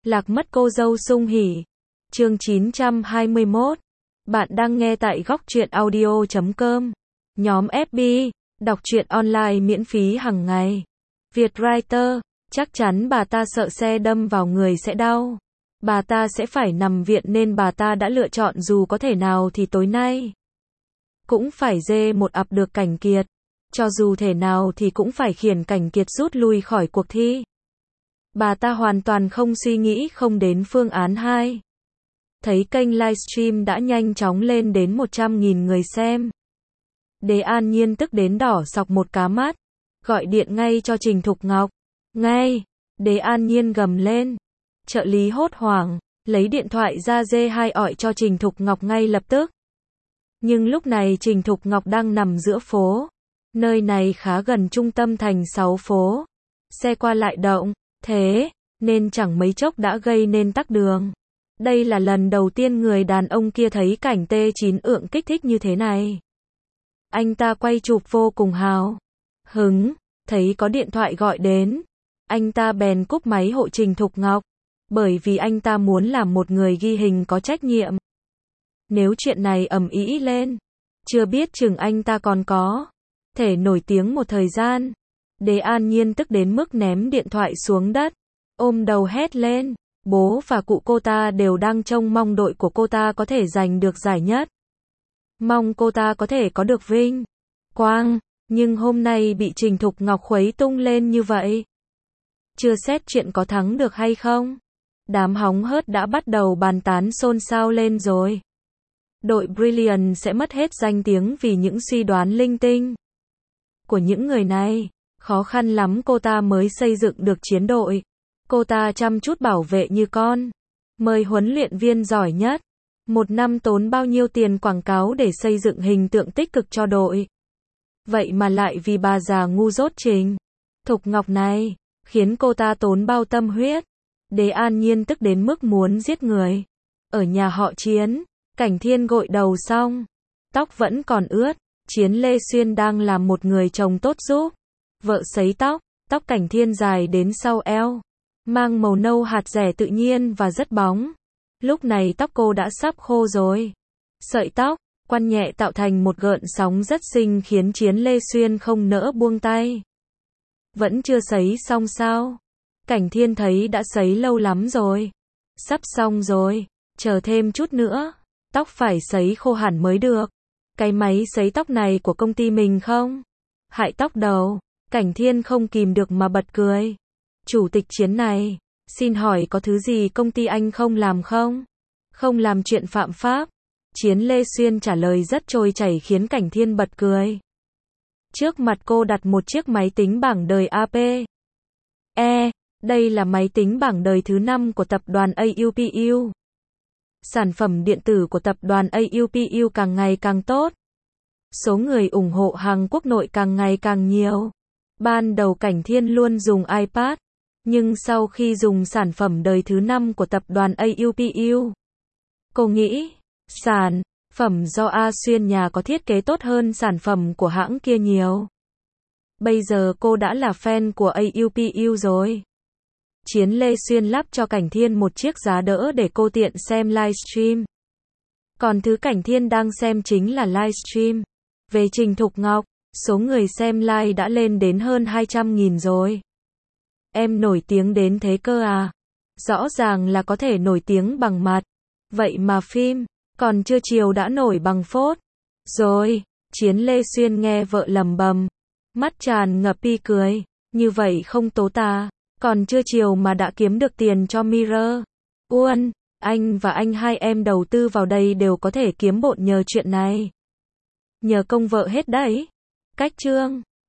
Lạc mất cô dâu Sung Hỉ. Chương 921. Bạn đang nghe tại góc truyện audio.com. Nhóm FB, đọc truyện online miễn phí hàng ngày. Vietwriter, chắc chắn bà ta sợ xe đâm vào người sẽ đau. Bà ta sẽ phải nằm viện nên bà ta đã lựa chọn dù có thể nào thì tối nay cũng phải dê một ập được Cảnh Kiệt. Cho dù thể nào thì cũng phải khiển Cảnh Kiệt rút lui khỏi cuộc thi. Bà ta hoàn toàn không suy nghĩ không đến phương án 2. Thấy kênh livestream đã nhanh chóng lên đến 100.000 người xem. Đế An Nhiên tức đến đỏ sọc một cá mắt. Gọi điện ngay cho Trình Thục Ngọc. Ngay! Đế An Nhiên gầm lên. Trợ lý hốt hoảng, lấy điện thoại ra dê ọi cho Trình Thục Ngọc ngay lập tức. Nhưng lúc này Trình Thục Ngọc đang nằm giữa phố. Nơi này khá gần trung tâm thành 6 phố. Xe qua lại động, thế nên chẳng mấy chốc đã gây nên tắc đường. Đây là lần đầu tiên người đàn ông kia thấy cảnh T9 ượng kích thích như thế này. Anh ta quay chụp vô cùng hào hứng, thấy có điện thoại gọi đến. Anh ta bèn cúp máy hộ Trình Thục Ngọc, bởi vì anh ta muốn làm một người ghi hình có trách nhiệm. Nếu chuyện này ầm ĩ lên, chưa biết chừng anh ta còn có thể nổi tiếng một thời gian. Đế An Nhiên tức đến mức ném điện thoại xuống đất, ôm đầu hét lên. Bố và cụ cô ta đều đang trông mong đội của cô ta có thể giành được giải nhất. Mong cô ta có thể có được vinh quang, nhưng hôm nay bị Trình Thục Ngọc khuấy tung lên như vậy. Chưa xét chuyện có thắng được hay không, đám hóng hớt đã bắt đầu bàn tán xôn xao lên rồi. Đội Brilliant sẽ mất hết danh tiếng vì những suy đoán linh tinh của những người này. Khó khăn lắm cô ta mới xây dựng được chiến đội. Cô ta chăm chút bảo vệ như con. Mời huấn luyện viên giỏi nhất. Một năm tốn bao nhiêu tiền quảng cáo để xây dựng hình tượng tích cực cho đội. Vậy mà lại vì bà già ngu dốt Trình Thục Ngọc này, khiến cô ta tốn bao tâm huyết. Đế An Nhiên tức đến mức muốn giết người. Ở nhà họ Chiến, Cảnh Thiên gội đầu xong, tóc vẫn còn ướt. Chiến Lê Xuyên đang làm một người chồng tốt giúp vợ sấy tóc. Tóc Cảnh Thiên dài đến sau eo, mang màu nâu hạt rẻ tự nhiên và rất bóng. Lúc này tóc cô đã sắp khô rồi. Sợi tóc quăn nhẹ tạo thành một gợn sóng rất xinh khiến Chiến Lê Xuyên không nỡ buông tay. Vẫn chưa sấy xong sao? Cảnh Thiên thấy đã sấy lâu lắm rồi. Sắp xong rồi, chờ thêm chút nữa. Tóc phải sấy khô hẳn mới được. Cái máy sấy tóc này của công ty mình không? Hại tóc đầu. Cảnh Thiên không kìm được mà bật cười. Chủ tịch Chiến này, xin hỏi có thứ gì công ty anh không làm không? Không làm chuyện phạm pháp. Chiến Lê Xuyên trả lời rất trôi chảy khiến Cảnh Thiên bật cười. Trước mặt cô đặt một chiếc máy tính bảng đời AP. Đây là máy tính bảng đời thứ 5 của tập đoàn AUPU. Sản phẩm điện tử của tập đoàn AUPU càng ngày càng tốt. Số người ủng hộ hàng quốc nội càng ngày càng nhiều. Ban đầu Cảnh Thiên luôn dùng iPad, nhưng sau khi dùng sản phẩm đời thứ 5 của tập đoàn AUPU, cô nghĩ, sản phẩm do A Xuyên nhà có thiết kế tốt hơn sản phẩm của hãng kia nhiều. Bây giờ cô đã là fan của AUPU rồi. Chiến Lê Xuyên lắp cho Cảnh Thiên một chiếc giá đỡ để cô tiện xem livestream. Còn thứ Cảnh Thiên đang xem chính là livestream về Trình Thục Ngọc. Số người xem live đã lên đến hơn 200.000 rồi. Em nổi tiếng đến thế cơ à? Rõ ràng là có thể nổi tiếng bằng mặt. Vậy mà phim, còn chưa chiều đã nổi bằng phốt. Rồi, Chiến Lê Xuyên nghe vợ lầm bầm. Mắt tràn ngập pi cười. Như vậy không tố ta. Còn chưa chiều mà đã kiếm được tiền cho Mirror. Uân, anh và anh hai em đầu tư vào đây đều có thể kiếm bộn nhờ chuyện này. Nhờ công vợ hết đấy. Cách chương